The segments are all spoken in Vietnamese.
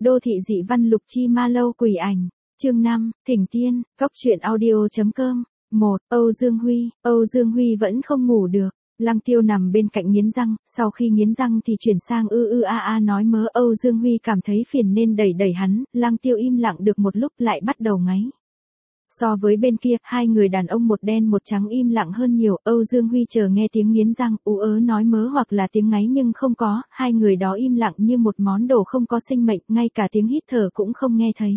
Đô thị dị văn Lục Chi Ma Lâu quỷ ảnh. Chương 5, Thỉnh Tiên, Cóc truyện audio.com. 1. Âu Dương Huy. Âu Dương Huy vẫn không ngủ được. Lăng Tiêu nằm bên cạnh nghiến răng, sau khi nghiến răng thì chuyển sang nói mớ. Âu Dương Huy cảm thấy phiền nên đẩy đẩy hắn. Lăng Tiêu im lặng được một lúc lại bắt đầu ngáy. So với bên kia, hai người đàn ông một đen một trắng im lặng hơn nhiều. Âu Dương Huy chờ nghe tiếng nghiến răng, nói mớ hoặc là tiếng ngáy nhưng không có, hai người đó im lặng như một món đồ không có sinh mệnh, ngay cả tiếng hít thở cũng không nghe thấy.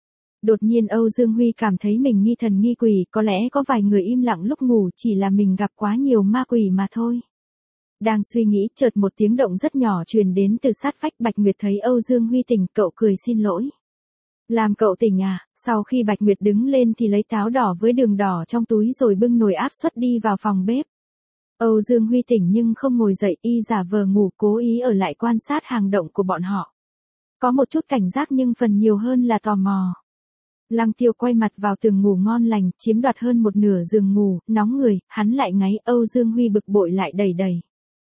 Đột nhiên Âu Dương Huy cảm thấy mình nghi thần nghi quỷ, có lẽ có vài người im lặng lúc ngủ, chỉ là mình gặp quá nhiều ma quỷ mà thôi. Đang suy nghĩ, chợt một tiếng động rất nhỏ truyền đến từ sát vách. Bạch Nguyệt thấy Âu Dương Huy tỉnh, cậu cười xin lỗi. Làm cậu tỉnh à? Sau khi Bạch Nguyệt đứng lên thì lấy táo đỏ với đường đỏ trong túi rồi bưng nồi áp suất đi vào phòng bếp. Âu Dương Huy tỉnh nhưng không ngồi dậy, y giả vờ ngủ, cố ý ở lại quan sát hang động của bọn họ. Có một chút cảnh giác nhưng phần nhiều hơn là tò mò. Lăng Tiêu quay mặt vào tường ngủ ngon lành, chiếm đoạt hơn một nửa giường ngủ, nóng người, hắn lại ngáy. Âu Dương Huy bực bội lại đẩy đẩy.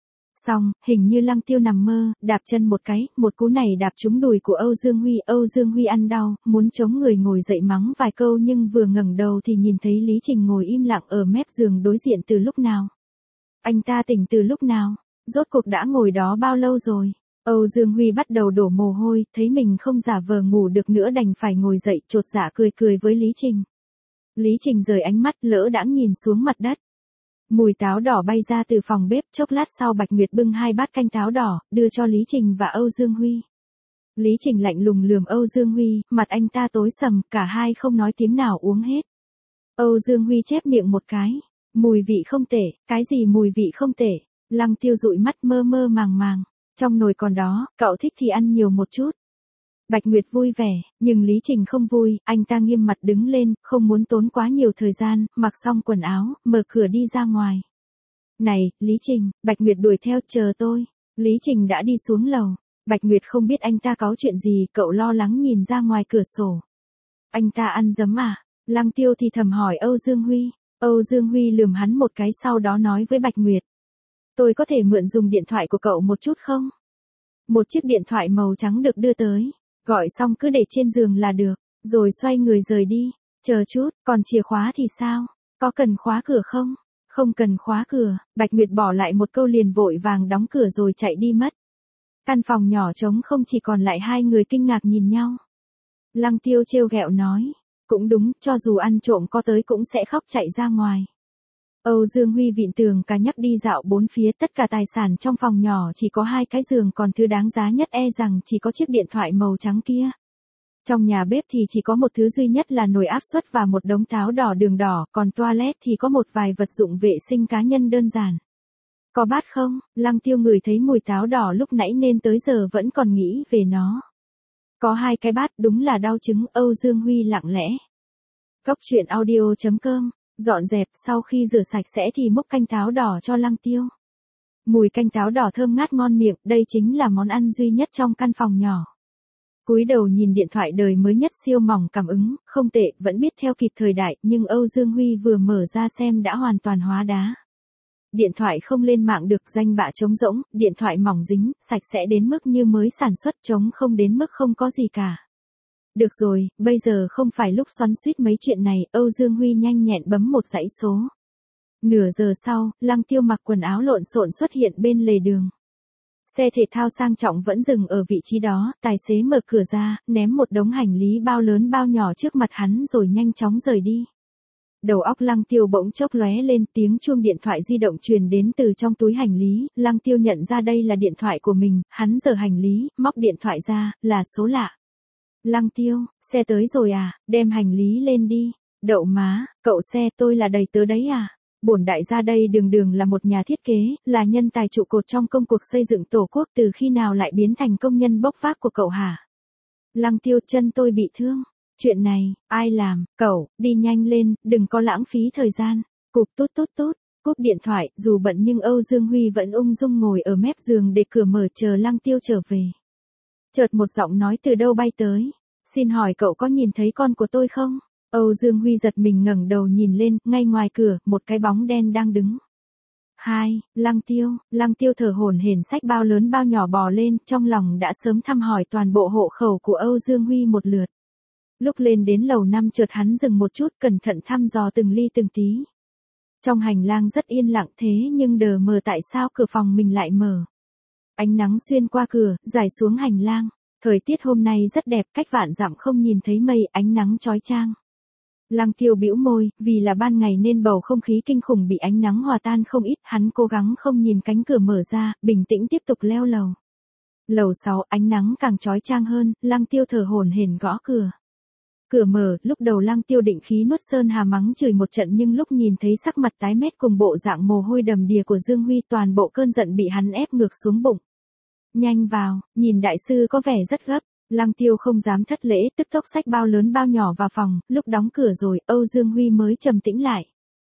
Xong, hình như Lăng Tiêu nằm mơ, đạp chân một cái, một cú này đạp trúng đùi của Âu Dương Huy. Âu Dương Huy ăn đau, muốn chống người ngồi dậy mắng vài câu nhưng vừa ngẩng đầu thì nhìn thấy Lý Trình ngồi im lặng ở mép giường đối diện từ lúc nào. Anh ta tỉnh từ lúc nào? Rốt cuộc đã ngồi đó bao lâu rồi? Âu Dương Huy bắt đầu đổ mồ hôi, thấy mình không giả vờ ngủ được nữa đành phải ngồi dậy, chột dạ cười cười với Lý Trình. Lý Trình rời ánh mắt lỡ đãng nhìn xuống mặt đất. Mùi táo đỏ bay ra từ phòng bếp, chốc lát sau Bạch Nguyệt bưng 2 bát canh táo đỏ, đưa cho Lý Trình và Âu Dương Huy. Lý Trình lạnh lùng lườm Âu Dương Huy, mặt anh ta tối sầm, cả hai không nói tiếng nào uống hết. Âu Dương Huy chép miệng một cái. Mùi vị không tệ. Cái gì mùi vị không tệ? Lăng Tiêu dụi mắt mơ mơ màng màng. Trong nồi còn đó, cậu thích thì ăn nhiều một chút. Bạch Nguyệt vui vẻ, nhưng Lý Trình không vui, anh ta nghiêm mặt đứng lên, không muốn tốn quá nhiều thời gian, mặc xong quần áo, mở cửa đi ra ngoài. Này, Lý Trình, Bạch Nguyệt đuổi theo, chờ tôi. Lý Trình đã đi xuống lầu. Bạch Nguyệt không biết anh ta có chuyện gì, cậu lo lắng nhìn ra ngoài cửa sổ. Anh ta ăn dấm à? Lăng Tiêu thì thầm hỏi Âu Dương Huy. Âu Dương Huy lườm hắn một cái sau đó nói với Bạch Nguyệt. Tôi có thể mượn dùng điện thoại của cậu một chút không? Một chiếc điện thoại màu trắng được đưa tới. Gọi xong cứ để trên giường là được, rồi xoay người rời đi. Chờ chút, còn chìa khóa thì sao? Có cần khóa cửa không? Không cần khóa cửa. Bạch Nguyệt bỏ lại một câu liền vội vàng đóng cửa rồi chạy đi mất. Căn phòng nhỏ trống không, chỉ còn lại hai người kinh ngạc nhìn nhau. Lăng Tiêu trêu ghẹo nói. Cũng đúng, cho dù ăn trộm có tới cũng sẽ khóc chạy ra ngoài. Âu Dương Huy vịn tường cả nhắc đi dạo bốn phía, tất cả tài sản trong phòng nhỏ chỉ có 2 cái giường, còn thứ đáng giá nhất e rằng chỉ có chiếc điện thoại màu trắng kia. Trong nhà bếp thì chỉ có một thứ duy nhất là nồi áp suất và một đống táo đỏ đường đỏ, còn toilet thì có một vài vật dụng vệ sinh cá nhân đơn giản. Có bát không? Lăng Tiêu ngửi thấy mùi táo đỏ lúc nãy nên tới giờ vẫn còn nghĩ về nó. Có 2 cái bát, đúng là đau chứng. Âu Dương Huy lặng lẽ. Cóc truyện audio.com. Dọn dẹp, sau khi rửa sạch sẽ thì múc canh táo đỏ cho Lăng Tiêu. Mùi canh táo đỏ thơm ngát ngon miệng, đây chính là món ăn duy nhất trong căn phòng nhỏ. Cúi đầu nhìn điện thoại đời mới nhất siêu mỏng cảm ứng, không tệ, vẫn biết theo kịp thời đại, nhưng Âu Dương Huy vừa mở ra xem đã hoàn toàn hóa đá. Điện thoại không lên mạng được, danh bạ trống rỗng, điện thoại mỏng dính, sạch sẽ đến mức như mới sản xuất, trống không đến mức không có gì cả. Được rồi, bây giờ không phải lúc xoắn xuýt mấy chuyện này. Âu Dương Huy nhanh nhẹn bấm một dãy số. Nửa giờ sau, Lăng Tiêu mặc quần áo lộn xộn xuất hiện bên lề đường. Xe thể thao sang trọng vẫn dừng ở vị trí đó, tài xế mở cửa ra, ném một đống hành lý bao lớn bao nhỏ trước mặt hắn rồi nhanh chóng rời đi. Đầu óc Lăng Tiêu bỗng chốc lóe lên, tiếng chuông điện thoại di động truyền đến từ trong túi hành lý. Lăng Tiêu nhận ra đây là điện thoại của mình, hắn giở hành lý, móc điện thoại ra, là số lạ. Lăng Tiêu, xe tới rồi à, đem hành lý lên đi. Đậu má, cậu xe tôi là đầy tớ đấy à? Bổn đại gia đây đường đường là một nhà thiết kế, là nhân tài trụ cột trong công cuộc xây dựng tổ quốc, từ khi nào lại biến thành công nhân bốc vác của cậu hả? Lăng Tiêu, chân tôi bị thương. Chuyện này, ai làm? Cậu, đi nhanh lên, đừng có lãng phí thời gian. Cụp tút tút tút, cúp điện thoại, dù bận nhưng Âu Dương Huy vẫn ung dung ngồi ở mép giường để cửa mở chờ Lăng Tiêu trở về. Chợt một giọng nói từ đâu bay tới. Xin hỏi cậu có nhìn thấy con của tôi không? Âu Dương Huy giật mình ngẩng đầu nhìn lên, ngay ngoài cửa, một cái bóng đen đang đứng. 2. Lăng tiêu thở hổn hển xách bao lớn bao nhỏ bò lên, trong lòng đã sớm thăm hỏi toàn bộ hộ khẩu của Âu Dương Huy một lượt. Lúc lên đến lầu 5 chợt hắn dừng một chút, cẩn thận thăm dò từng ly từng tí. Trong hành lang rất yên lặng, thế nhưng đờ mờ tại sao cửa phòng mình lại mở. Ánh nắng xuyên qua cửa, rải xuống hành lang. Thời tiết hôm nay rất đẹp, cách vạn dặm không nhìn thấy mây, ánh nắng chói chang. Lăng Tiêu bĩu môi, vì là ban ngày nên bầu không khí kinh khủng bị ánh nắng hòa tan không ít, hắn cố gắng không nhìn cánh cửa mở ra, bình tĩnh tiếp tục leo lầu. Lầu 6, ánh nắng càng chói chang hơn, Lăng Tiêu thở hổn hển gõ cửa. Cửa mở, lúc đầu Lăng Tiêu định khí nuốt sơn hà mắng chửi một trận, nhưng lúc nhìn thấy sắc mặt tái mét cùng bộ dạng mồ hôi đầm đìa của Dương Huy, toàn bộ cơn giận bị hắn ép ngược xuống bụng. Nhanh vào, nhìn đại sư có vẻ rất gấp. Lăng Tiêu không dám thất lễ, tức tốc xách bao lớn bao nhỏ vào phòng, lúc đóng cửa rồi, Âu Dương Huy mới trầm tĩnh lại.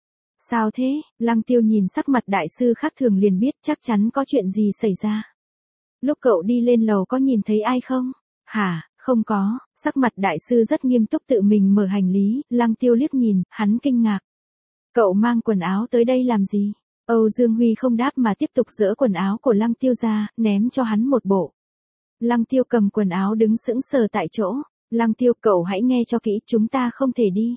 Sao thế? Lăng Tiêu nhìn sắc mặt đại sư khác thường liền biết chắc chắn có chuyện gì xảy ra. Lúc cậu đi lên lầu có nhìn thấy ai không? Hả, không có, sắc mặt đại sư rất nghiêm túc tự mình mở hành lý, Lăng Tiêu liếc nhìn, hắn kinh ngạc. Cậu mang quần áo tới đây làm gì? Âu Dương Huy không đáp mà tiếp tục giở quần áo của Lăng Tiêu ra, ném cho hắn một bộ. Lăng Tiêu cầm quần áo đứng sững sờ tại chỗ. Lăng Tiêu, cậu hãy nghe cho kỹ, chúng ta không thể đi.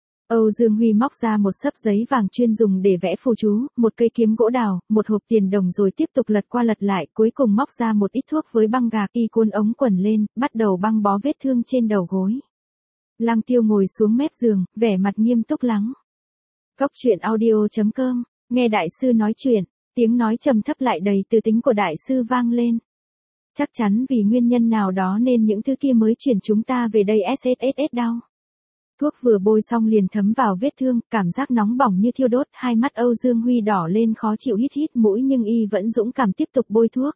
Âu Dương Huy móc ra một xấp giấy vàng chuyên dùng để vẽ phù chú, một cây kiếm gỗ đào, một hộp tiền đồng rồi tiếp tục lật qua lật lại, cuối cùng móc ra một ít thuốc với băng gạc, y cuốn ống quần lên, bắt đầu băng bó vết thương trên đầu gối. Lăng Tiêu ngồi xuống mép giường, vẻ mặt nghiêm túc lắng. Cốc truyện audio.com, nghe đại sư nói chuyện, tiếng nói trầm thấp lại đầy từ tính của đại sư vang lên. Chắc chắn vì nguyên nhân nào đó nên những thứ kia mới chuyển chúng ta về đây SSSS đau. Thuốc vừa bôi xong liền thấm vào vết thương, cảm giác nóng bỏng như thiêu đốt, hai mắt Âu Dương Huy đỏ lên khó chịu hít hít mũi nhưng y vẫn dũng cảm tiếp tục bôi thuốc.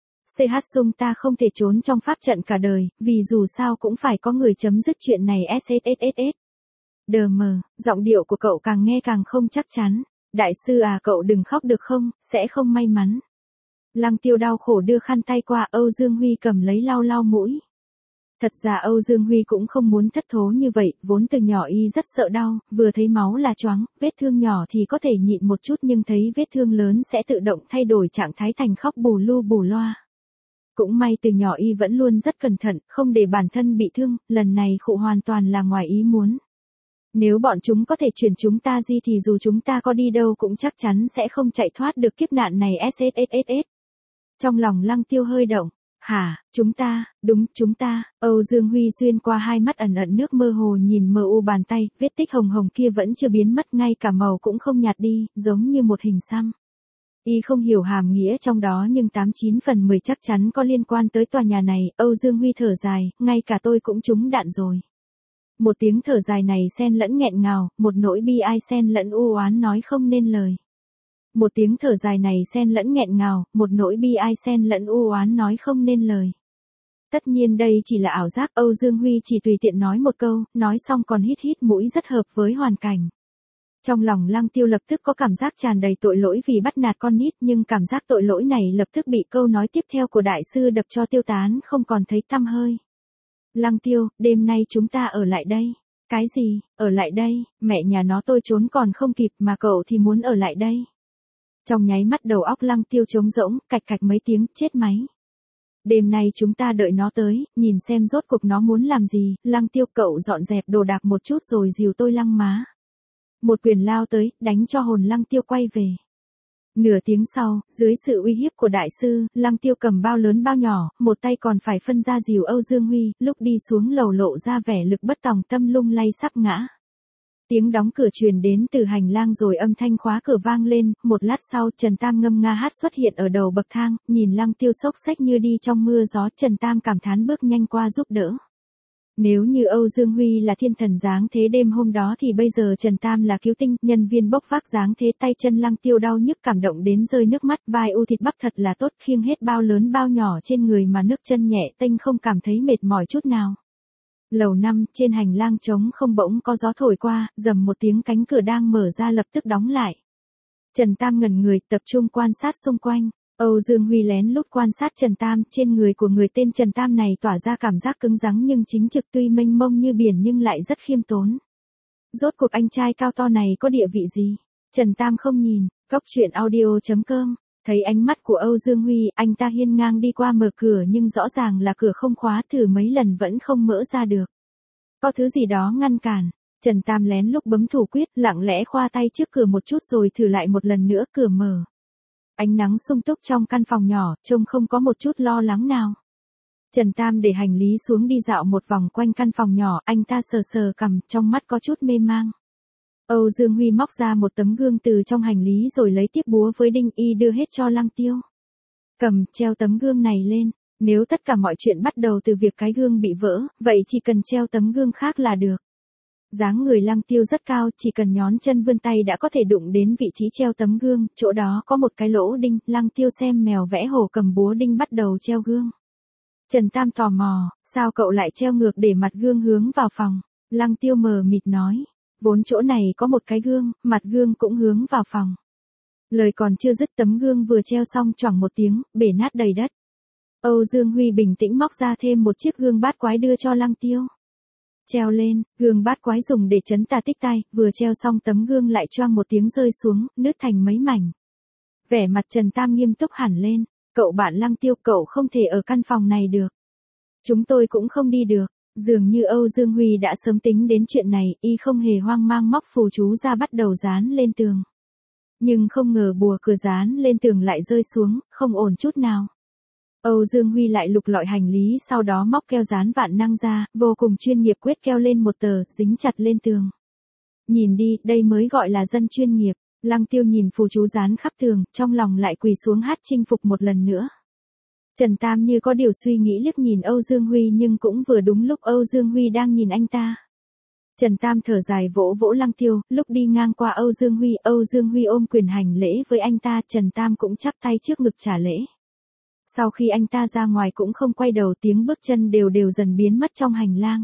CH Sung ta không thể trốn trong pháp trận cả đời, vì dù sao cũng phải có người chấm dứt chuyện này SSSS. Đờ mờ, giọng điệu của cậu càng nghe càng không chắc chắn. Đại sư à, cậu đừng khóc được không, sẽ không may mắn. Lăng Tiêu đau khổ đưa khăn tay qua, Âu Dương Huy cầm lấy lau lau mũi. Thật ra Âu Dương Huy cũng không muốn thất thố như vậy, vốn từ nhỏ y rất sợ đau, vừa thấy máu là choáng, vết thương nhỏ thì có thể nhịn một chút nhưng thấy vết thương lớn sẽ tự động thay đổi trạng thái thành khóc bù lu bù loa. Cũng may từ nhỏ y vẫn luôn rất cẩn thận, không để bản thân bị thương, lần này khụ hoàn toàn là ngoài ý muốn. Nếu bọn chúng có thể chuyển chúng ta di thì dù chúng ta có đi đâu cũng chắc chắn sẽ không chạy thoát được kiếp nạn này SSSS. Trong lòng Lăng Tiêu hơi động. Hả, chúng ta, đúng, chúng ta. Âu Dương Huy xuyên qua hai mắt ẩn ẩn nước mơ hồ nhìn mờ u bàn tay, vết tích hồng hồng kia vẫn chưa biến mất, ngay cả màu cũng không nhạt đi, giống như một hình xăm. Y không hiểu hàm nghĩa trong đó nhưng 89 phần 10 chắc chắn có liên quan tới tòa nhà này. Âu Dương Huy thở dài, ngay cả tôi cũng trúng đạn rồi. Một tiếng thở dài này xen lẫn nghẹn ngào, một nỗi bi ai xen lẫn u oán nói không nên lời. Một tiếng thở dài này xen lẫn nghẹn ngào, một nỗi bi ai xen lẫn u oán nói không nên lời. Tất nhiên đây chỉ là ảo giác, Âu Dương Huy chỉ tùy tiện nói một câu, nói xong còn hít hít mũi rất hợp với hoàn cảnh. Trong lòng Lăng Tiêu lập tức có cảm giác tràn đầy tội lỗi vì bắt nạt con nít, nhưng cảm giác tội lỗi này lập tức bị câu nói tiếp theo của đại sư đập cho tiêu tán không còn thấy tăm hơi. Lăng Tiêu, đêm nay chúng ta ở lại đây. Cái gì, ở lại đây, mẹ nhà nó tôi trốn còn không kịp mà cậu thì muốn ở lại đây. Trong nháy mắt đầu óc Lăng Tiêu trống rỗng, cạch cạch mấy tiếng, chết máy. Đêm nay chúng ta đợi nó tới, nhìn xem rốt cuộc nó muốn làm gì. Lăng Tiêu, cậu dọn dẹp đồ đạc một chút rồi dìu tôi Lăng má. Một quyền lao tới, đánh cho hồn Lăng Tiêu quay về. Nửa tiếng sau, dưới sự uy hiếp của đại sư, Lăng Tiêu cầm bao lớn bao nhỏ, một tay còn phải phân ra dìu Âu Dương Huy, lúc đi xuống lầu lộ ra vẻ lực bất tòng tâm, lung lay sắp ngã. Tiếng đóng cửa truyền đến từ hành lang rồi âm thanh khóa cửa vang lên, một lát sau Trần Tam ngâm nga hát xuất hiện ở đầu bậc thang, nhìn Lăng Tiêu xốc xách như đi trong mưa gió, Trần Tam cảm thán bước nhanh qua giúp đỡ. Nếu như Âu Dương Huy là thiên thần dáng thế đêm hôm đó thì bây giờ Trần Tam là cứu tinh, nhân viên bốc vác dáng thế, tay chân Lăng Tiêu đau nhức cảm động đến rơi nước mắt, vai u thịt bắp thật là tốt, khiêng hết bao lớn bao nhỏ trên người mà nước chân nhẹ tênh không cảm thấy mệt mỏi chút nào. Lầu 5, trên hành lang trống không bỗng có gió thổi qua, rầm một tiếng cánh cửa đang mở ra lập tức đóng lại. Trần Tam ngẩn người, tập trung quan sát xung quanh. Âu Dương Huy lén lút quan sát Trần Tam, trên người của người tên Trần Tam này tỏa ra cảm giác cứng rắn nhưng chính trực, tuy mênh mông như biển nhưng lại rất khiêm tốn. Rốt cuộc anh trai cao to này có địa vị gì? Trần Tam không nhìn, Cốc truyện audio.com. Thấy ánh mắt của Âu Dương Huy, anh ta hiên ngang đi qua mở cửa nhưng rõ ràng là cửa không khóa, thử mấy lần vẫn không mở ra được. Có thứ gì đó ngăn cản. Trần Tam lén lúc bấm thủ quyết, lặng lẽ khoa tay trước cửa một chút rồi thử lại một lần nữa, cửa mở. Ánh nắng sung túc trong căn phòng nhỏ, trông không có một chút lo lắng nào. Trần Tam để hành lý xuống đi dạo một vòng quanh căn phòng nhỏ, anh ta sờ sờ cằm, trong mắt có chút mê mang. Âu Dương Huy móc ra một tấm gương từ trong hành lý rồi lấy tiếp búa với đinh y đưa hết cho Lăng Tiêu. Cầm, treo tấm gương này lên, nếu tất cả mọi chuyện bắt đầu từ việc cái gương bị vỡ, vậy chỉ cần treo tấm gương khác là được. Dáng người Lăng Tiêu rất cao, chỉ cần nhón chân vươn tay đã có thể đụng đến vị trí treo tấm gương, chỗ đó có một cái lỗ đinh, Lăng Tiêu xem mèo vẽ hổ cầm búa đinh bắt đầu treo gương. Trần Tam tò mò, sao cậu lại treo ngược để mặt gương hướng vào phòng? Lăng Tiêu mờ mịt nói, vốn chỗ này có một cái gương, mặt gương cũng hướng vào phòng. Lời còn chưa dứt tấm gương vừa treo xong choảng một tiếng, bể nát đầy đất. Âu Dương Huy bình tĩnh móc ra thêm một chiếc gương bát quái đưa cho Lăng Tiêu. Treo lên, gương bát quái dùng để chấn tà tích tai, vừa treo xong tấm gương lại choang một tiếng rơi xuống, nứt thành mấy mảnh. Vẻ mặt Trần Tam nghiêm túc hẳn lên, cậu bạn Lăng Tiêu, cậu không thể ở căn phòng này được. Chúng tôi cũng không đi được. Dường như Âu Dương Huy đã sớm tính đến chuyện này, y không hề hoang mang móc phù chú ra bắt đầu dán lên tường. Nhưng không ngờ bùa cửa dán lên tường lại rơi xuống, không ổn chút nào. Âu Dương Huy lại lục lọi hành lý, sau đó móc keo dán vạn năng ra, vô cùng chuyên nghiệp quét keo lên một tờ, dính chặt lên tường. Nhìn đi, đây mới gọi là dân chuyên nghiệp. Lăng Tiêu nhìn phù chú dán khắp tường, trong lòng lại quỳ xuống hát chinh phục một lần nữa. Trần Tam như có điều suy nghĩ liếc nhìn Âu Dương Huy, nhưng cũng vừa đúng lúc Âu Dương Huy đang nhìn anh ta. Trần Tam thở dài vỗ vỗ Lăng Tiêu, lúc đi ngang qua Âu Dương Huy ôm quyền hành lễ với anh ta, Trần Tam cũng chắp tay trước ngực trả lễ. Sau khi anh ta ra ngoài cũng không quay đầu, tiếng bước chân đều đều dần biến mất trong hành lang.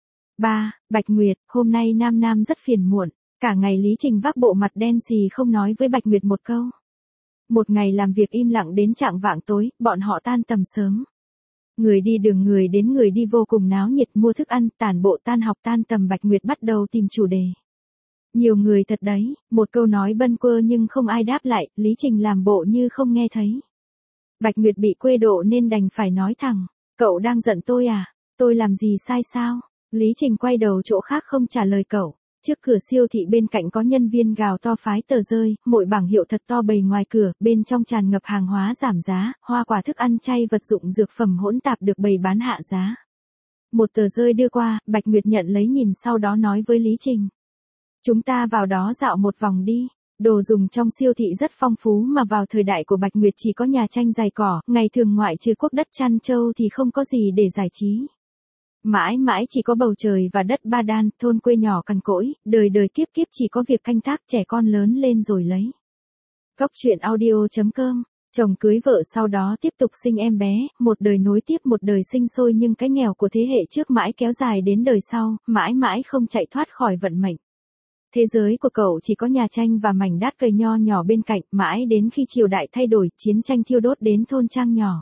Bạch Nguyệt, hôm nay Nam Nam rất phiền muộn, cả ngày Lý Trình vác bộ mặt đen xì không nói với Bạch Nguyệt một câu. Một ngày làm việc im lặng đến chạng vạng tối, bọn họ tan tầm sớm. Người đi đường người đến người đi vô cùng náo nhiệt, mua thức ăn, tản bộ, tan học tan tầm. Bạch Nguyệt bắt đầu tìm chủ đề. Nhiều người thật đấy, một câu nói bâng quơ nhưng không ai đáp lại, Lý Trình làm bộ như không nghe thấy. Bạch Nguyệt bị quê độ nên đành phải nói thẳng, cậu đang giận tôi à, tôi làm gì sai sao? Lý Trình quay đầu chỗ khác không trả lời cậu. Trước cửa siêu thị bên cạnh có nhân viên gào to phái tờ rơi, mỗi bảng hiệu thật to bày ngoài cửa, bên trong tràn ngập hàng hóa giảm giá, hoa quả thức ăn chay vật dụng dược phẩm hỗn tạp được bày bán hạ giá. Một tờ rơi đưa qua, Bạch Nguyệt nhận lấy nhìn, sau đó nói với Lý Trình. Chúng ta vào đó dạo một vòng đi. Đồ dùng trong siêu thị rất phong phú, mà vào thời đại của Bạch Nguyệt chỉ có nhà tranh giày cỏ, ngày thường ngoại trừ quốc đất chăn trâu thì không có gì để giải trí. Mãi mãi chỉ có bầu trời và đất Ba Đan, thôn quê nhỏ cằn cỗi, đời đời kiếp kiếp chỉ có việc canh tác, trẻ con lớn lên rồi lấy. Cốc truyện audio.com. Chồng cưới vợ sau đó tiếp tục sinh em bé, một đời nối tiếp một đời sinh sôi, nhưng cái nghèo của thế hệ trước mãi kéo dài đến đời sau, mãi mãi không chạy thoát khỏi vận mệnh. Thế giới của cậu chỉ có nhà tranh và mảnh đất cây nho nhỏ bên cạnh, mãi đến khi triều đại thay đổi, chiến tranh thiêu đốt đến thôn trang nhỏ.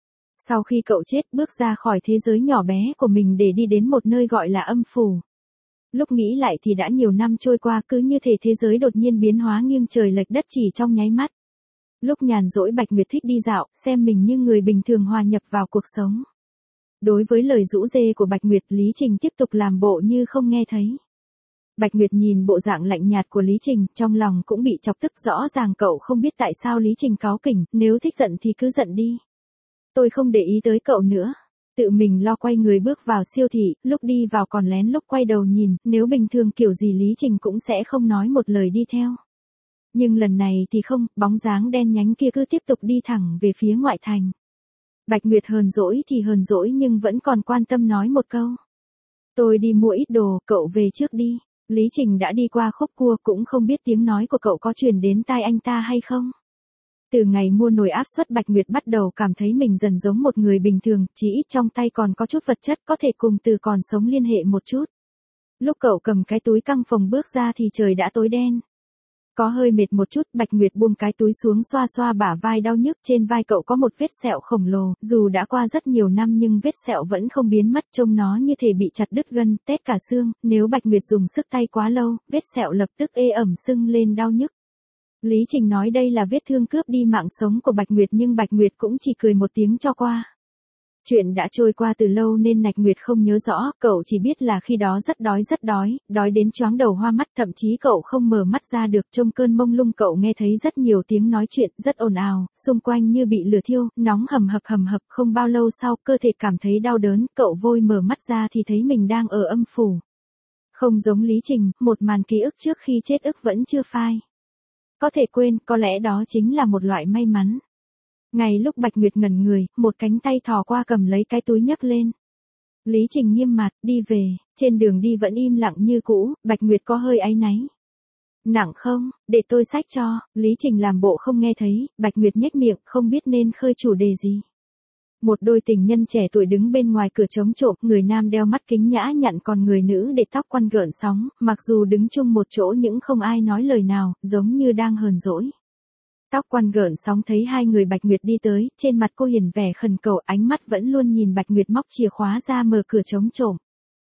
Sau khi cậu chết, bước ra khỏi thế giới nhỏ bé của mình để đi đến một nơi gọi là âm phủ. Lúc nghĩ lại thì đã nhiều năm trôi qua, cứ như thể thế giới đột nhiên biến hóa nghiêng trời lệch đất chỉ trong nháy mắt. Lúc nhàn rỗi Bạch Nguyệt thích đi dạo, xem mình như người bình thường hòa nhập vào cuộc sống. Đối với lời rũ rê của Bạch Nguyệt, Lý Trình tiếp tục làm bộ như không nghe thấy. Bạch Nguyệt nhìn bộ dạng lạnh nhạt của Lý Trình, trong lòng cũng bị chọc tức, rõ ràng cậu không biết tại sao Lý Trình cáu kỉnh, nếu thích giận thì cứ giận đi. Tôi không để ý tới cậu nữa. Tự mình lo quay người bước vào siêu thị, lúc đi vào còn lén lúc quay đầu nhìn, nếu bình thường kiểu gì Lý Trình cũng sẽ không nói một lời đi theo. Nhưng lần này thì không, bóng dáng đen nhánh kia cứ tiếp tục đi thẳng về phía ngoại thành. Bạch Nguyệt hờn dỗi thì hờn dỗi nhưng vẫn còn quan tâm nói một câu. Tôi đi mua ít đồ, cậu về trước đi. Lý Trình đã đi qua khúc cua, cũng không biết tiếng nói của cậu có truyền đến tai anh ta hay không. Từ ngày mua nồi áp suất, Bạch Nguyệt bắt đầu cảm thấy mình dần giống một người bình thường, chỉ ít trong tay còn có chút vật chất, có thể cùng từ còn sống liên hệ một chút. Lúc cậu cầm cái túi căng phòng bước ra thì trời đã tối đen. Có hơi mệt một chút, Bạch Nguyệt buông cái túi xuống xoa xoa bả vai đau nhức, trên vai cậu có một vết sẹo khổng lồ, dù đã qua rất nhiều năm nhưng vết sẹo vẫn không biến mất, trông nó như thể bị chặt đứt gân, tét cả xương, nếu Bạch Nguyệt dùng sức tay quá lâu, vết sẹo lập tức ê ẩm sưng lên đau nhức. Lý Trình nói đây là vết thương cướp đi mạng sống của Bạch Nguyệt nhưng Bạch Nguyệt cũng chỉ cười một tiếng cho qua. Chuyện đã trôi qua từ lâu nên Bạch Nguyệt không nhớ rõ, cậu chỉ biết là khi đó rất đói đến choáng đầu hoa mắt, thậm chí cậu không mở mắt ra được, trong cơn mông lung cậu nghe thấy rất nhiều tiếng nói chuyện, rất ồn ào, xung quanh như bị lửa thiêu, nóng hầm hập, không bao lâu sau, cơ thể cảm thấy đau đớn, cậu vội mở mắt ra thì thấy mình đang ở âm phủ. Không giống Lý Trình, một màn ký ức trước khi chết ức vẫn chưa phai. Có thể quên, có lẽ đó chính là một loại may mắn. Ngay lúc Bạch Nguyệt ngẩn người, một cánh tay thò qua cầm lấy cái túi nhấc lên. Lý Trình nghiêm mặt, đi về, trên đường đi vẫn im lặng như cũ, Bạch Nguyệt có hơi áy náy. Nặng không, để tôi xách cho, Lý Trình làm bộ không nghe thấy, Bạch Nguyệt nhếch miệng, không biết nên khơi chủ đề gì. Một đôi tình nhân trẻ tuổi đứng bên ngoài cửa trống trộm, người nam đeo mắt kính nhã nhặn còn người nữ để tóc quăn gợn sóng, mặc dù đứng chung một chỗ nhưng không ai nói lời nào, giống như đang hờn dỗi. Tóc quăn gợn sóng thấy hai người Bạch Nguyệt đi tới, trên mặt cô hiển vẻ khẩn cầu, ánh mắt vẫn luôn nhìn Bạch Nguyệt móc chìa khóa ra mở cửa trống trộm.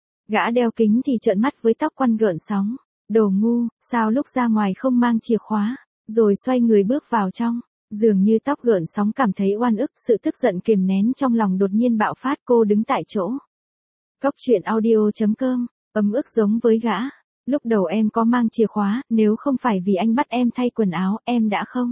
Gã đeo kính thì trợn mắt với tóc quăn gợn sóng. Đồ ngu, sao lúc ra ngoài không mang chìa khóa, rồi xoay người bước vào trong. Dường như tóc gợn sóng cảm thấy oan ức, sự tức giận kiềm nén trong lòng đột nhiên bạo phát, cô đứng tại chỗ. Cốc truyện audio.com, ấm ức giống với gã. Lúc đầu em có mang chìa khóa, nếu không phải vì anh bắt em thay quần áo, em đã không.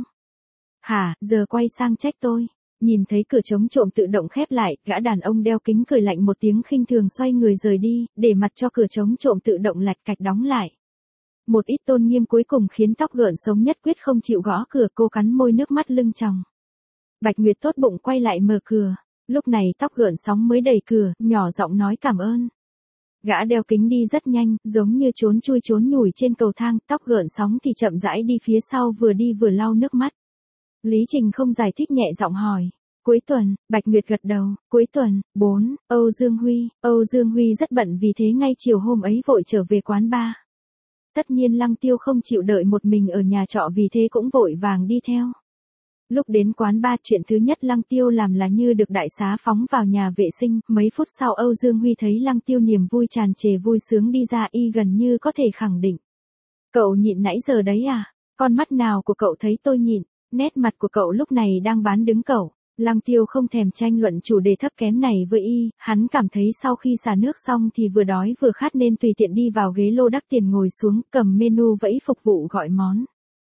Hả, giờ quay sang trách tôi. Nhìn thấy cửa trống trộm tự động khép lại, gã đàn ông đeo kính cười lạnh một tiếng khinh thường xoay người rời đi, để mặt cho cửa trống trộm tự động lạch cạch đóng lại. Một ít tôn nghiêm cuối cùng khiến tóc gợn sống nhất quyết không chịu gõ cửa, cô cắn môi nước mắt lưng tròng. Bạch Nguyệt tốt bụng quay lại mở cửa. Lúc này tóc gợn sóng mới đẩy cửa, nhỏ giọng nói cảm ơn. Gã đeo kính đi rất nhanh, giống như trốn chui trốn nhủi trên cầu thang, tóc gợn sóng thì chậm rãi đi phía sau vừa đi vừa lau nước mắt. Lý Trình không giải thích nhẹ giọng hỏi. Cuối tuần, Bạch Nguyệt gật đầu, cuối tuần, 4, Âu Dương Huy rất bận vì thế ngay chiều hôm ấy vội trở về quán bar. Tất nhiên Lăng Tiêu không chịu đợi một mình ở nhà trọ vì thế cũng vội vàng đi theo. Lúc đến quán bar chuyện thứ nhất Lăng Tiêu làm là như được đại xá phóng vào nhà vệ sinh, mấy phút sau Âu Dương Huy thấy Lăng Tiêu niềm vui tràn trề vui sướng đi ra y gần như có thể khẳng định. Cậu nhịn nãy giờ đấy à? Con mắt nào của cậu thấy tôi nhịn? Nét mặt của cậu lúc này đang bán đứng cậu. Lăng Tiêu không thèm tranh luận chủ đề thấp kém này với y, hắn cảm thấy sau khi xả nước xong thì vừa đói vừa khát nên tùy tiện đi vào ghế lô đắt tiền ngồi xuống, cầm menu vẫy phục vụ gọi món.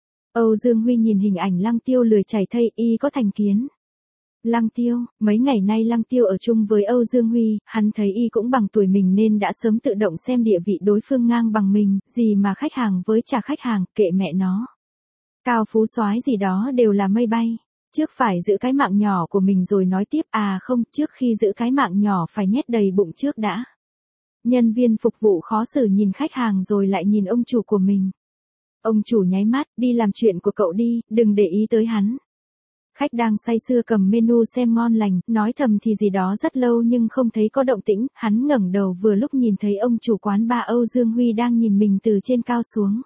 Âu Dương Huy nhìn hình ảnh Lăng Tiêu lười chảy thây, y có thành kiến. Lăng Tiêu, mấy ngày nay Lăng Tiêu ở chung với Âu Dương Huy, hắn thấy y cũng bằng tuổi mình nên đã sớm tự động xem địa vị đối phương ngang bằng mình, gì mà khách hàng với trả khách hàng, kệ mẹ nó. Cao phú soái gì đó đều là mây bay. Trước phải giữ cái mạng nhỏ của mình rồi nói tiếp, à không, trước khi giữ cái mạng nhỏ phải nhét đầy bụng trước đã. Nhân viên phục vụ khó xử nhìn khách hàng rồi lại nhìn ông chủ của mình. Ông chủ nháy mắt, đi làm chuyện của cậu đi, đừng để ý tới hắn. Khách đang say sưa cầm menu xem ngon lành, nói thầm thì gì đó rất lâu nhưng không thấy có động tĩnh, hắn ngẩng đầu vừa lúc nhìn thấy ông chủ quán bar Âu Dương Huy đang nhìn mình từ trên cao xuống.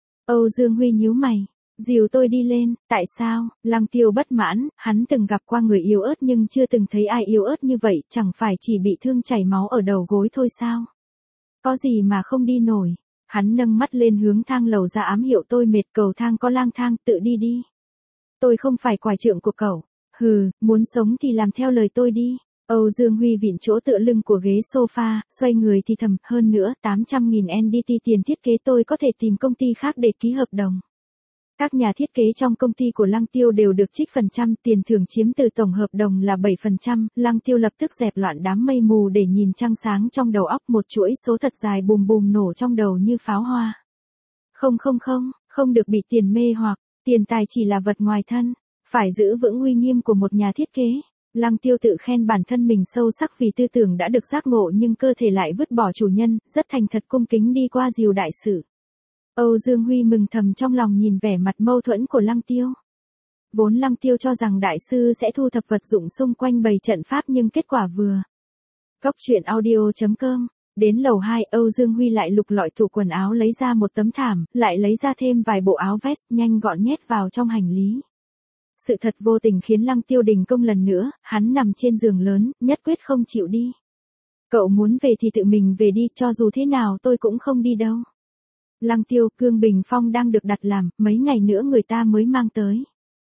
Âu Dương Huy nhíu mày. Dìu tôi đi lên, tại sao? Lăng Tiêu bất mãn, hắn từng gặp qua người yếu ớt nhưng chưa từng thấy ai yếu ớt như vậy, chẳng phải chỉ bị thương chảy máu ở đầu gối thôi sao? Có gì mà không đi nổi? Hắn nâng mắt lên hướng thang lầu ra ám hiệu tôi mệt, cầu thang có lang thang, tự đi đi. Tôi không phải quải trượng của cậu. Hừ, muốn sống thì làm theo lời tôi đi. Âu Dương Huy vịn chỗ tựa lưng của ghế sofa, xoay người thì thầm, hơn nữa, 800.000 NDT tiền thiết kế tôi có thể tìm công ty khác để ký hợp đồng. Các nhà thiết kế trong công ty của Lăng Tiêu đều được trích phần trăm, tiền thưởng chiếm từ tổng hợp đồng là 7%, Lăng Tiêu lập tức dẹp loạn đám mây mù để nhìn trăng sáng trong đầu óc, một chuỗi số thật dài bùm bùm nổ trong đầu như pháo hoa. Không được bị tiền mê hoặc, tiền tài chỉ là vật ngoài thân, phải giữ vững uy nghiêm của một nhà thiết kế. Lăng Tiêu tự khen bản thân mình sâu sắc vì tư tưởng đã được giác ngộ nhưng cơ thể lại vứt bỏ chủ nhân, rất thành thật cung kính đi qua dìu đại sử. Âu Dương Huy mừng thầm trong lòng nhìn vẻ mặt mâu thuẫn của Lăng Tiêu. Vốn Lăng Tiêu cho rằng đại sư sẽ thu thập vật dụng xung quanh bày trận pháp nhưng kết quả vừa. Cốc truyện audio.com. Đến lầu 2 Âu Dương Huy lại lục lọi tủ quần áo lấy ra một tấm thảm, lại lấy ra thêm vài bộ áo vest nhanh gọn nhét vào trong hành lý. Sự thật vô tình khiến Lăng Tiêu đình công lần nữa, hắn nằm trên giường lớn, nhất quyết không chịu đi. Cậu muốn về thì tự mình về đi, cho dù thế nào tôi cũng không đi đâu. Lăng Tiêu, Cương Bình Phong đang được đặt làm, mấy ngày nữa người ta mới mang tới.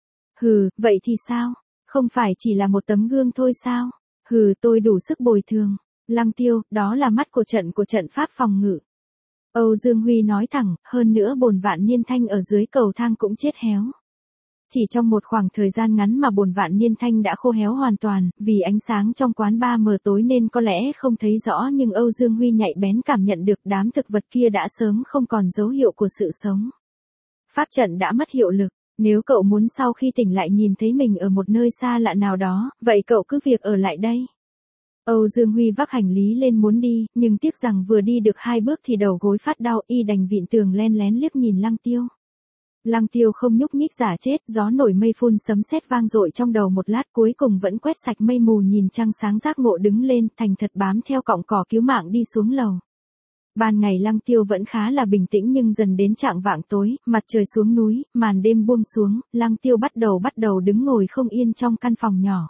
Hừ, vậy thì sao? Không phải chỉ là một tấm gương thôi sao? Hừ, tôi đủ sức bồi thường. Lăng Tiêu, đó là mắt của trận pháp phòng ngự. Âu Dương Huy nói thẳng, hơn nữa bồn vạn niên thanh ở dưới cầu thang cũng chết héo. Chỉ trong một khoảng thời gian ngắn mà bồn vạn niên thanh đã khô héo hoàn toàn, vì ánh sáng trong quán bar mờ tối nên có lẽ không thấy rõ, nhưng Âu Dương Huy nhạy bén cảm nhận được đám thực vật kia đã sớm không còn dấu hiệu của sự sống. Pháp trận đã mất hiệu lực, nếu cậu muốn sau khi tỉnh lại nhìn thấy mình ở một nơi xa lạ nào đó, vậy cậu cứ việc ở lại đây. Âu Dương Huy vác hành lý lên muốn đi, nhưng tiếc rằng vừa đi được 2 bước thì đầu gối phát đau, y đành vịn tường len lén liếc nhìn Lăng Tiêu. Lăng Tiêu không nhúc nhích giả chết, gió nổi mây phun sấm sét vang dội trong đầu một lát, cuối cùng vẫn quét sạch mây mù, nhìn trăng sáng giác ngộ đứng lên, thành thật bám theo cọng cỏ cứu mạng đi xuống lầu. Ban ngày Lăng Tiêu vẫn khá là bình tĩnh, nhưng dần đến chạng vạng tối, mặt trời xuống núi, màn đêm buông xuống, Lăng Tiêu bắt đầu đứng ngồi không yên trong căn phòng nhỏ.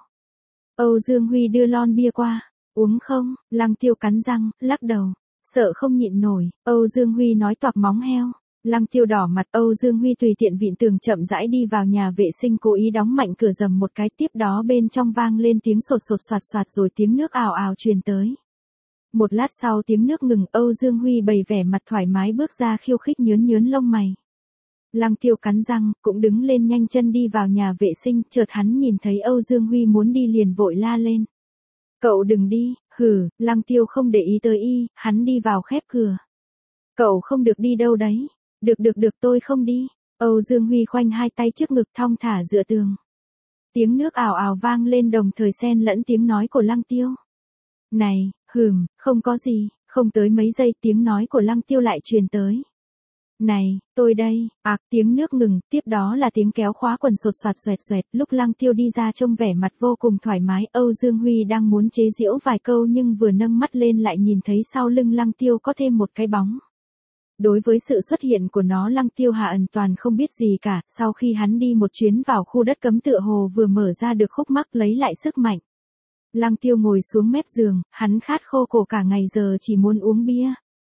Âu Dương Huy đưa lon bia qua. Uống không? Lăng Tiêu cắn răng, lắc đầu. Sợ không nhịn nổi, Âu Dương Huy nói toạc móng heo. Lăng Tiêu đỏ mặt, Âu Dương Huy tùy tiện vịn tường chậm rãi đi vào nhà vệ sinh, cố ý đóng mạnh cửa rầm một cái, tiếp đó bên trong vang lên tiếng sột sột soạt soạt rồi tiếng nước ào ào truyền tới. Một lát sau tiếng nước ngừng, Âu Dương Huy bày vẻ mặt thoải mái bước ra khiêu khích nhớn lông mày. Lăng Tiêu cắn răng, cũng đứng lên nhanh chân đi vào nhà vệ sinh, chợt hắn nhìn thấy Âu Dương Huy muốn đi liền vội la lên. Cậu đừng đi, hừ, Lăng Tiêu không để ý tới y, hắn đi vào khép cửa. Cậu không được đi đâu đấy. Được tôi không đi. Âu Dương Huy khoanh hai tay trước ngực thong thả dựa tường. Tiếng nước ào ào vang lên đồng thời xen lẫn tiếng nói của Lăng Tiêu. Này, không có gì, không tới mấy giây tiếng nói của Lăng Tiêu lại truyền tới. Này, tôi đây, tiếng nước ngừng, tiếp đó là tiếng kéo khóa quần sột soạt xoẹt xoẹt, lúc Lăng Tiêu đi ra trông vẻ mặt vô cùng thoải mái, Âu Dương Huy đang muốn chế giễu vài câu nhưng vừa nâng mắt lên lại nhìn thấy sau lưng Lăng Tiêu có thêm một cái bóng. Đối với sự xuất hiện của nó Lăng Tiêu hoàn toàn không biết gì cả, sau khi hắn đi một chuyến vào khu đất cấm tựa hồ vừa mở ra được khúc mắc lấy lại sức mạnh. Lăng Tiêu ngồi xuống mép giường, hắn khát khô cổ cả ngày giờ chỉ muốn uống bia.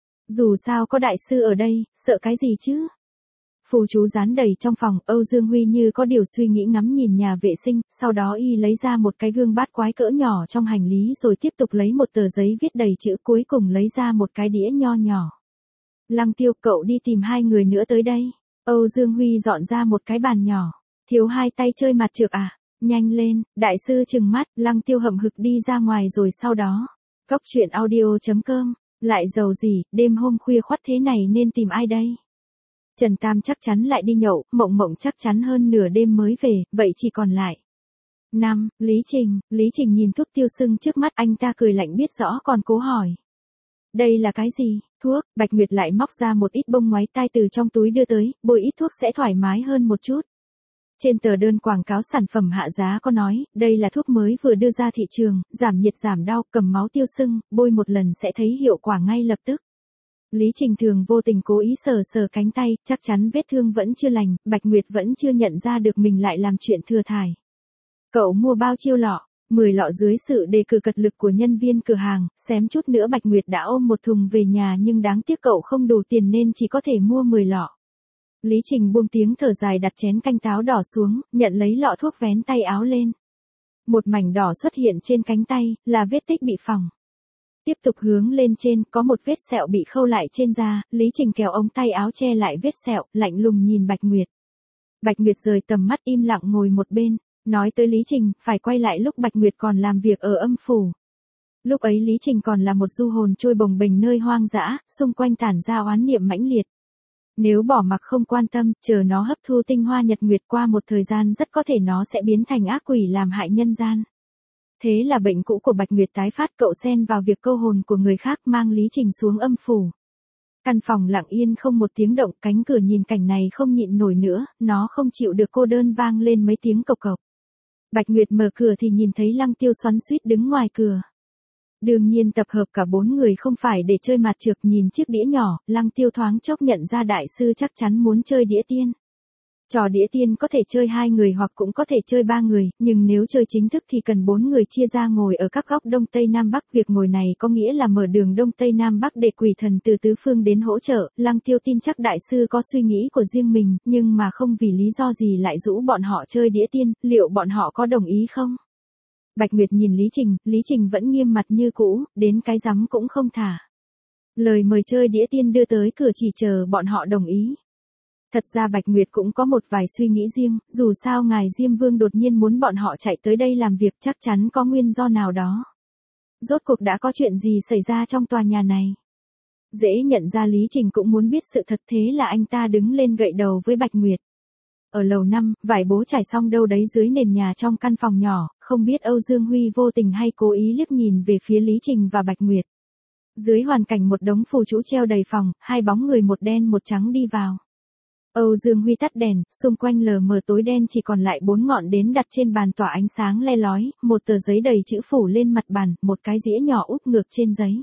Dù sao có đại sư ở đây, sợ cái gì chứ? Phù chú dán đầy trong phòng, Âu Dương Huy như có điều suy nghĩ ngắm nhìn nhà vệ sinh, sau đó y lấy ra một cái gương bát quái cỡ nhỏ trong hành lý rồi tiếp tục lấy một tờ giấy viết đầy chữ, cuối cùng lấy ra một cái đĩa nho nhỏ. Lăng Tiêu, cậu đi tìm 2 người nữa tới đây. Âu Dương Huy dọn ra một cái bàn nhỏ. Thiếu 2 tay chơi mặt trược à? Nhanh lên, đại sư trừng mắt, Lăng Tiêu hậm hực đi ra ngoài rồi sau đó. Cóc truyện audio.com, lại giàu gì, đêm hôm khuya khoắt thế này nên tìm ai đây? Trần Tam chắc chắn lại đi nhậu, Mộng Mộng chắc chắn hơn nửa đêm mới về, vậy chỉ còn lại. 5. Lý Trình nhìn thuốc tiêu sưng trước mắt, anh ta cười lạnh biết rõ còn cố hỏi. Đây là cái gì? Thuốc. Bạch Nguyệt lại móc ra một ít bông ngoáy tai từ trong túi đưa tới, bôi ít thuốc sẽ thoải mái hơn một chút. Trên tờ đơn quảng cáo sản phẩm hạ giá có nói, đây là thuốc mới vừa đưa ra thị trường, giảm nhiệt giảm đau, cầm máu tiêu sưng, bôi một lần sẽ thấy hiệu quả ngay lập tức. Lý Trình thường vô tình cố ý sờ sờ cánh tay, chắc chắn vết thương vẫn chưa lành, Bạch Nguyệt vẫn chưa nhận ra được mình lại làm chuyện thừa thải. Cậu mua bao nhiêu lọ? 10 lọ dưới sự đề cử cật lực của nhân viên cửa hàng, xém chút nữa Bạch Nguyệt đã ôm một thùng về nhà nhưng đáng tiếc cậu không đủ tiền nên chỉ có thể mua 10 lọ. Lý Trình buông tiếng thở dài đặt chén canh táo đỏ xuống, nhận lấy lọ thuốc vén tay áo lên. Một mảnh đỏ xuất hiện trên cánh tay, là vết tích bị phỏng. Tiếp tục hướng lên trên, có một vết sẹo bị khâu lại trên da, Lý Trình kéo ống tay áo che lại vết sẹo, lạnh lùng nhìn Bạch Nguyệt. Bạch Nguyệt rời tầm mắt im lặng ngồi một bên. Nói tới Lý Trình, phải quay lại lúc Bạch Nguyệt còn làm việc ở âm phủ. Lúc ấy Lý Trình còn là một du hồn trôi bồng bềnh nơi hoang dã, xung quanh tản ra oán niệm mãnh liệt. Nếu bỏ mặc không quan tâm, chờ nó hấp thu tinh hoa nhật nguyệt qua một thời gian rất có thể nó sẽ biến thành ác quỷ làm hại nhân gian. Thế là bệnh cũ của Bạch Nguyệt tái phát, cậu xen vào việc câu hồn của người khác mang Lý Trình xuống âm phủ. Căn phòng lặng yên không một tiếng động, cánh cửa nhìn cảnh này không nhịn nổi nữa, nó không chịu được cô đơn vang lên mấy tiếng cộc cộc. Bạch Nguyệt mở cửa thì nhìn thấy Lăng Tiêu xoắn xuýt đứng ngoài cửa. Đương nhiên tập hợp cả 4 người không phải để chơi mặt trược, nhìn chiếc đĩa nhỏ, Lăng Tiêu thoáng chốc nhận ra đại sư chắc chắn muốn chơi đĩa tiên. Trò đĩa tiên có thể chơi 2 người hoặc cũng có thể chơi 3 người, nhưng nếu chơi chính thức thì cần 4 người chia ra ngồi ở các góc Đông Tây Nam Bắc. Việc ngồi này có nghĩa là mở đường Đông Tây Nam Bắc để quỷ thần từ tứ phương đến hỗ trợ. Lăng Tiêu tin chắc đại sư có suy nghĩ của riêng mình, nhưng mà không vì lý do gì lại rũ bọn họ chơi đĩa tiên, liệu bọn họ có đồng ý không? Bạch Nguyệt nhìn Lý Trình vẫn nghiêm mặt như cũ, đến cái rắm cũng không thả. Lời mời chơi đĩa tiên đưa tới cửa chỉ chờ bọn họ đồng ý. Thật ra Bạch Nguyệt cũng có một vài suy nghĩ riêng, dù sao ngài Diêm Vương đột nhiên muốn bọn họ chạy tới đây làm việc chắc chắn có nguyên do nào đó. Rốt cuộc đã có chuyện gì xảy ra trong tòa nhà này? Dễ nhận ra Lý Trình cũng muốn biết sự thật, thế là anh ta đứng lên gậy đầu với Bạch Nguyệt. Ở lầu 5, vải bố trải xong đâu đấy dưới nền nhà trong căn phòng nhỏ, không biết Âu Dương Huy vô tình hay cố ý liếc nhìn về phía Lý Trình và Bạch Nguyệt. Dưới hoàn cảnh một đống phù chú treo đầy phòng, 2 bóng người một đen một trắng đi vào. Âu Dương Huy tắt đèn, xung quanh lờ mờ tối đen chỉ còn lại 4 ngọn đến đặt trên bàn tỏa ánh sáng le lói, một tờ giấy đầy chữ phủ lên mặt bàn, một cái dĩa nhỏ úp ngược trên giấy.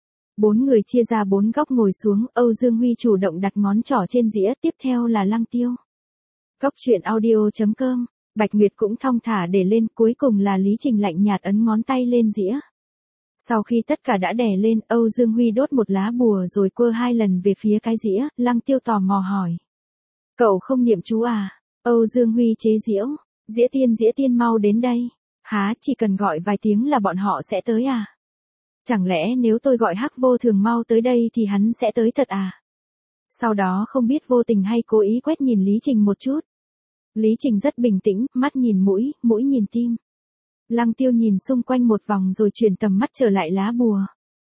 4 người chia ra 4 góc ngồi xuống, Âu Dương Huy chủ động đặt ngón trỏ trên dĩa, tiếp theo là Lăng Tiêu. Góc truyện audio.com, Bạch Nguyệt cũng thong thả để lên, cuối cùng là Lý Trình lạnh nhạt ấn ngón tay lên dĩa. Sau khi tất cả đã đè lên, Âu Dương Huy đốt một lá bùa rồi quơ 2 lần về phía cái dĩa, Lăng Tiêu tò mò hỏi. Cậu không niệm chú à? Âu Dương Huy chế giễu, dĩa tiên mau đến đây. Hả, chỉ cần gọi vài tiếng là bọn họ sẽ tới à? Chẳng lẽ nếu tôi gọi Hắc Vô Thường mau tới đây thì hắn sẽ tới thật à? Sau đó không biết vô tình hay cố ý quét nhìn Lý Trình một chút. Lý Trình rất bình tĩnh, mắt nhìn mũi, mũi nhìn tim. Lăng Tiêu nhìn xung quanh một vòng rồi chuyển tầm mắt trở lại lá bùa.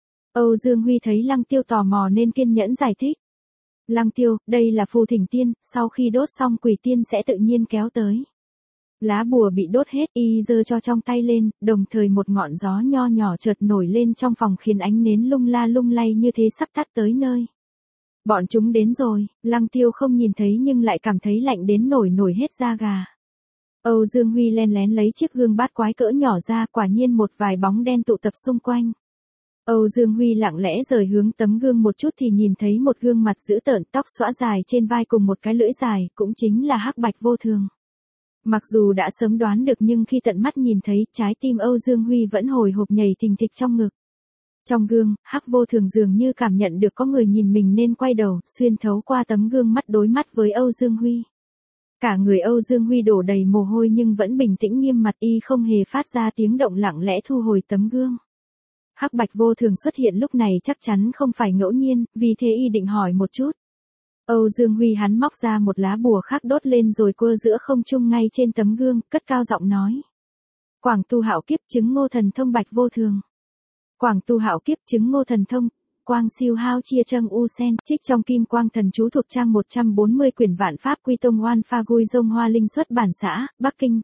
Âu Dương Huy thấy Lăng Tiêu tò mò nên kiên nhẫn giải thích. Lăng Tiêu, đây là phù thỉnh tiên, sau khi đốt xong quỷ tiên sẽ tự nhiên kéo tới. Lá bùa bị đốt hết, y giơ cho trong tay lên, đồng thời một ngọn gió nho nhỏ chợt nổi lên trong phòng khiến ánh nến lung la lung lay như thế sắp tắt tới nơi. Bọn chúng đến rồi, Lăng Tiêu không nhìn thấy nhưng lại cảm thấy lạnh đến nổi hết da gà. Âu Dương Huy len lén lấy chiếc gương bát quái cỡ nhỏ ra, quả nhiên một vài bóng đen tụ tập xung quanh. Âu Dương Huy lặng lẽ rời hướng tấm gương một chút thì nhìn thấy một gương mặt dữ tợn, tóc xõa dài trên vai cùng một cái lưỡi dài, cũng chính là Hắc Bạch Vô Thường. Mặc dù đã sớm đoán được nhưng khi tận mắt nhìn thấy, trái tim Âu Dương Huy vẫn hồi hộp nhảy thình thịch trong ngực. Trong gương, Hắc Vô Thường dường như cảm nhận được có người nhìn mình nên quay đầu, xuyên thấu qua tấm gương mắt đối mắt với Âu Dương Huy. Cả người Âu Dương Huy đổ đầy mồ hôi nhưng vẫn bình tĩnh nghiêm mặt, y không hề phát ra tiếng động, lặng lẽ thu hồi tấm gương. Hắc Bạch Vô Thường xuất hiện lúc này chắc chắn không phải ngẫu nhiên, vì thế y định hỏi một chút. Âu Dương Huy hắn móc ra một lá bùa khác đốt lên rồi quơ giữa không trung ngay trên tấm gương, cất cao giọng nói. Quảng tu hạo kiếp chứng ngô thần thông Bạch Vô Thường. Quảng tu hạo kiếp chứng ngô thần thông, quang siêu hao chia trâng u sen, trích trong kim quang thần chú thuộc trang 140 quyển vạn pháp quy tông oan pha gui dông hoa linh xuất bản xã, Bắc Kinh,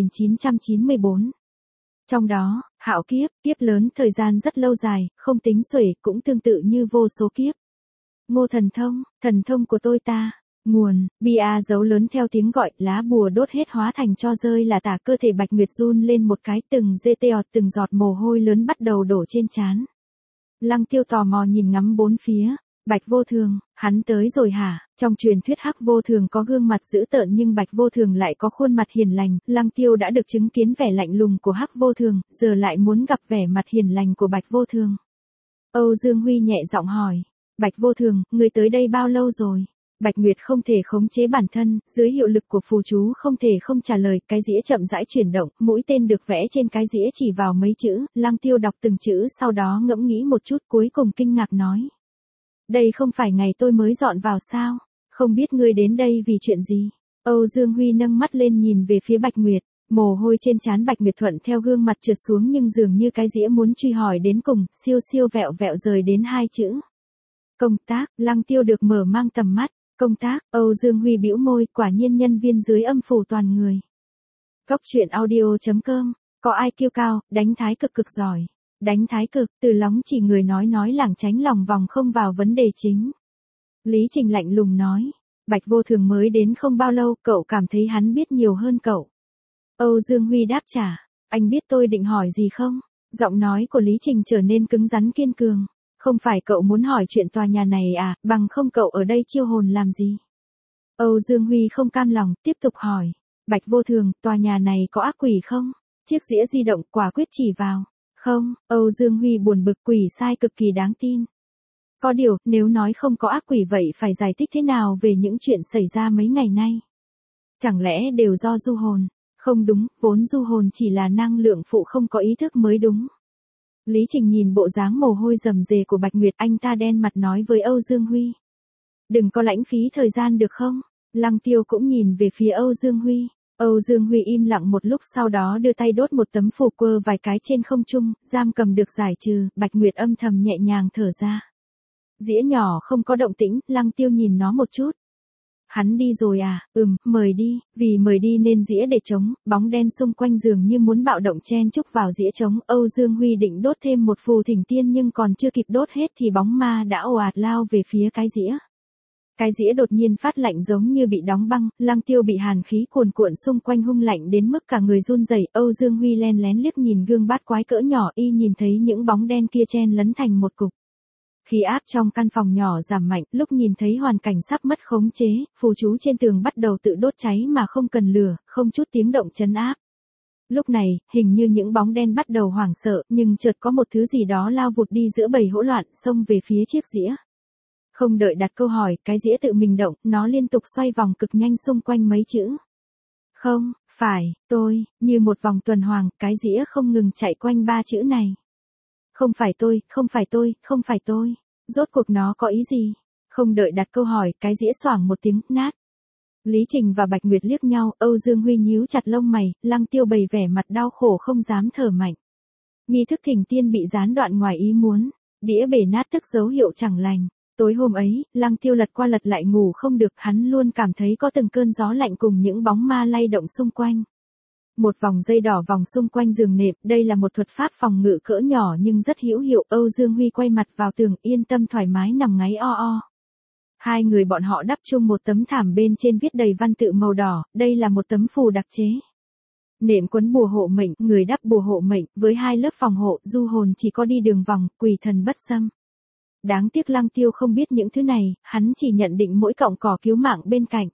1994. Trong đó, hạo kiếp, kiếp lớn thời gian rất lâu dài, không tính xuể, cũng tương tự như vô số kiếp. Ngô thần thông của tôi ta. Nguồn, bia dấu lớn theo tiếng gọi, lá bùa đốt hết hóa thành tro rơi là tả, cơ thể Bạch Nguyệt run lên một cái, từng từng giọt mồ hôi lớn bắt đầu đổ trên trán. Lăng Tiêu tò mò nhìn ngắm bốn phía. Bạch Vô Thường, hắn tới rồi hả? Trong truyền thuyết Hắc Vô Thường có gương mặt dữ tợn nhưng Bạch Vô Thường lại có khuôn mặt hiền lành, Lăng Tiêu đã được chứng kiến vẻ lạnh lùng của Hắc Vô Thường, giờ lại muốn gặp vẻ mặt hiền lành của Bạch Vô Thường. Âu Dương Huy nhẹ giọng hỏi, Bạch Vô Thường, người tới đây bao lâu rồi? Bạch Nguyệt không thể khống chế bản thân, dưới hiệu lực của phù chú không thể không trả lời, cái dĩa chậm rãi chuyển động, mũi tên được vẽ trên cái dĩa chỉ vào mấy chữ, Lăng Tiêu đọc từng chữ sau đó ngẫm nghĩ một chút cuối cùng kinh ngạc nói. Đây không phải ngày tôi mới dọn vào sao? Không biết ngươi đến đây vì chuyện gì? Âu Dương Huy nâng mắt lên nhìn về phía Bạch Nguyệt, mồ hôi trên trán Bạch Nguyệt thuận theo gương mặt trượt xuống nhưng dường như cái dĩa muốn truy hỏi đến cùng, siêu vẹo vẹo rời đến 2 chữ. Công tác, Lăng Tiêu được mở mang tầm mắt. Công tác, Âu Dương Huy bĩu môi, quả nhiên nhân viên dưới âm phủ toàn người. Góc truyện audio.com, có IQ cao, đánh thái cực cực giỏi. Đánh thái cực, từ lóng chỉ người nói lảng tránh lòng vòng không vào vấn đề chính. Lý Trình lạnh lùng nói, Bạch Vô Thường mới đến không bao lâu, cậu cảm thấy hắn biết nhiều hơn cậu. Âu Dương Huy đáp trả, anh biết tôi định hỏi gì không? Giọng nói của Lý Trình trở nên cứng rắn kiên cường. Không phải cậu muốn hỏi chuyện tòa nhà này à, bằng không cậu ở đây chiêu hồn làm gì? Âu Dương Huy không cam lòng, tiếp tục hỏi. Bạch Vô Thường, tòa nhà này có ác quỷ không? Chiếc dĩa di động quả quyết chỉ vào. Không, Âu Dương Huy buồn bực, quỷ sai cực kỳ đáng tin. Có điều, nếu nói không có ác quỷ vậy phải giải thích thế nào về những chuyện xảy ra mấy ngày nay? Chẳng lẽ đều do du hồn? Không đúng, vốn du hồn chỉ là năng lượng phụ không có ý thức mới đúng. Lý Trình nhìn bộ dáng mồ hôi rầm rề của Bạch Nguyệt, anh ta đen mặt nói với Âu Dương Huy. Đừng có lãng phí thời gian được không? Lăng Tiêu cũng nhìn về phía Âu Dương Huy. Âu Dương Huy im lặng một lúc, sau đó đưa tay đốt một tấm phù quơ vài cái trên không trung, giam cầm được giải trừ. Bạch Nguyệt âm thầm nhẹ nhàng thở ra. Dĩa nhỏ không có động tĩnh, Lăng Tiêu nhìn nó một chút. Hắn đi rồi à? Mời đi. Vì mời đi nên dĩa để trống, bóng đen xung quanh dường như muốn bạo động chen chúc vào dĩa trống. Âu Dương Huy định đốt thêm một phù thỉnh tiên nhưng còn chưa kịp đốt hết thì bóng ma đã ồ ạt lao về phía cái dĩa. Cái dĩa đột nhiên phát lạnh giống như bị đóng băng, Lăng Tiêu bị hàn khí cuồn cuộn xung quanh hung lạnh đến mức cả người run rẩy. Âu Dương Huy len lén liếc nhìn gương bát quái cỡ nhỏ, y nhìn thấy những bóng đen kia chen lấn thành một cục. Khí áp trong căn phòng nhỏ giảm mạnh, lúc nhìn thấy hoàn cảnh sắp mất khống chế, phù chú trên tường bắt đầu tự đốt cháy mà không cần lửa, không chút tiếng động trấn áp. Lúc này, hình như những bóng đen bắt đầu hoảng sợ, nhưng chợt có một thứ gì đó lao vụt đi giữa bầy hỗn loạn, xông về phía chiếc dĩa. Không đợi đặt câu hỏi, cái dĩa tự mình động, nó liên tục xoay vòng cực nhanh xung quanh mấy chữ. Không, phải, tôi, như một vòng tuần hoàn, cái dĩa không ngừng chạy quanh ba chữ này. Không phải tôi, không phải tôi, không phải tôi. Rốt cuộc nó có ý gì? Không đợi đặt câu hỏi, cái dĩa xoảng một tiếng, nát. Lý Trình và Bạch Nguyệt liếc nhau, Âu Dương Huy nhíu chặt lông mày, Lăng Tiêu bày vẻ mặt đau khổ không dám thở mạnh. Nghi thức thỉnh tiên bị gián đoạn ngoài ý muốn, đĩa bể nát tức dấu hiệu chẳng lành. Tối hôm ấy, Lăng Tiêu lật qua lật lại ngủ không được, hắn luôn cảm thấy có từng cơn gió lạnh cùng những bóng ma lay động xung quanh. Một vòng dây đỏ vòng xung quanh giường nệm, đây là một thuật pháp phòng ngự cỡ nhỏ nhưng rất hữu hiệu. Âu Dương Huy quay mặt vào tường, yên tâm thoải mái nằm ngáy o o. Hai người bọn họ đắp chung một tấm thảm, bên trên viết đầy văn tự màu đỏ, đây là một tấm phù đặc chế. Nệm quấn bùa hộ mệnh, người đắp bùa hộ mệnh, với 2 lớp phòng hộ, du hồn chỉ có đi đường vòng, quỷ thần bất xâm. Đáng tiếc Lăng Tiêu không biết những thứ này, hắn chỉ nhận định mỗi cọng cỏ cứu mạng bên cạnh.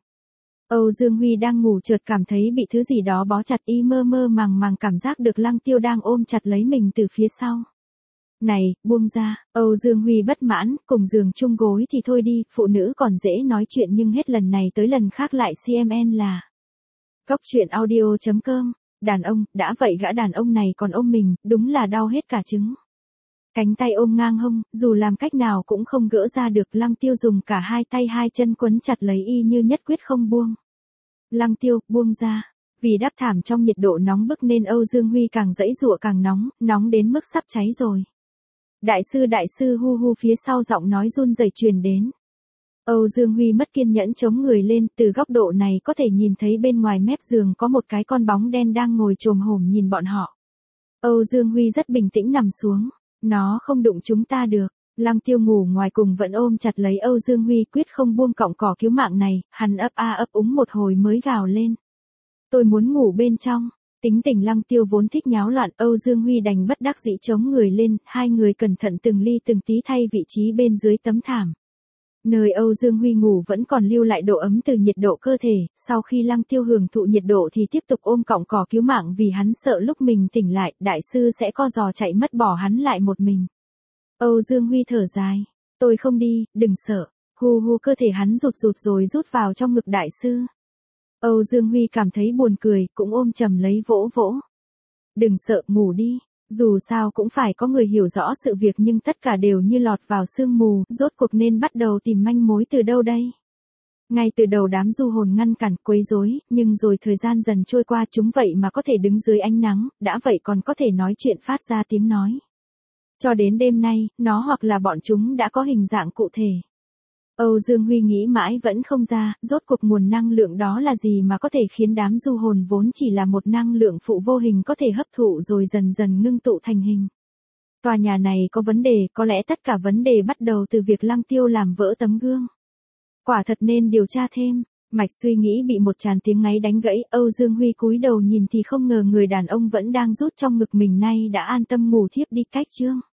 Âu Dương Huy đang ngủ chợt cảm thấy bị thứ gì đó bó chặt, y mơ mơ màng cảm giác được Lăng Tiêu đang ôm chặt lấy mình từ phía sau. Này, buông ra. Âu Dương Huy bất mãn, cùng giường chung gối thì thôi đi, phụ nữ còn dễ nói chuyện nhưng hết lần này tới lần khác lại CMN là. Cóc truyện audio.com, đàn ông, đã vậy gã đàn ông này còn ôm mình, đúng là đau hết cả trứng. Cánh tay ôm ngang hông, dù làm cách nào cũng không gỡ ra được. Lăng Tiêu dùng cả hai tay hai chân quấn chặt lấy y như nhất quyết không buông. Lăng Tiêu, buông ra. Vì đắp thảm trong nhiệt độ nóng bức nên Âu Dương Huy càng giãy giụa càng nóng đến mức sắp cháy rồi. Đại sư hu hu, phía sau giọng nói run rẩy truyền đến. Âu Dương Huy mất kiên nhẫn chống người lên, từ góc độ này có thể nhìn thấy bên ngoài mép giường có một cái con bóng đen đang ngồi chồm hổm nhìn bọn họ. Âu Dương Huy rất bình tĩnh nằm xuống. Nó không đụng chúng ta được. Lăng Tiêu ngủ ngoài cùng vẫn ôm chặt lấy Âu Dương Huy, quyết không buông cọng cỏ cứu mạng này. Hắn ấp a ấp úng một hồi mới gào lên. Tôi muốn ngủ bên trong. Tính tình Lăng Tiêu vốn thích nháo loạn, Âu Dương Huy đành bất đắc dĩ chống người lên. Hai người cẩn thận từng ly từng tí thay vị trí bên dưới tấm thảm. Nơi Âu Dương Huy ngủ vẫn còn lưu lại độ ấm từ nhiệt độ cơ thể, sau khi Lăng Tiêu hưởng thụ nhiệt độ thì tiếp tục ôm cọng cỏ cứu mạng vì hắn sợ lúc mình tỉnh lại, đại sư sẽ co giò chạy mất bỏ hắn lại một mình. Âu Dương Huy thở dài, tôi không đi, đừng sợ, hu hu, cơ thể hắn rụt rồi rút vào trong ngực đại sư. Âu Dương Huy cảm thấy buồn cười, cũng ôm chầm lấy vỗ vỗ. Đừng sợ, ngủ đi. Dù sao cũng phải có người hiểu rõ sự việc nhưng tất cả đều như lọt vào sương mù, rốt cuộc nên bắt đầu tìm manh mối từ đâu đây? Ngay từ đầu đám du hồn ngăn cản, quấy rối, nhưng rồi thời gian dần trôi qua chúng vậy mà có thể đứng dưới ánh nắng, đã vậy còn có thể nói chuyện phát ra tiếng nói. Cho đến đêm nay, nó hoặc là bọn chúng đã có hình dạng cụ thể. Âu Dương Huy nghĩ mãi vẫn không ra, rốt cuộc nguồn năng lượng đó là gì mà có thể khiến đám du hồn vốn chỉ là một năng lượng phụ vô hình có thể hấp thụ rồi dần dần ngưng tụ thành hình. Tòa nhà này có vấn đề, có lẽ tất cả vấn đề bắt đầu từ việc Lăng Tiêu làm vỡ tấm gương. Quả thật nên điều tra thêm. Mạch suy nghĩ bị một tràn tiếng ngáy đánh gãy, Âu Dương Huy cúi đầu nhìn thì không ngờ người đàn ông vẫn đang rút trong ngực mình nay đã an tâm ngủ thiếp đi. Cách chương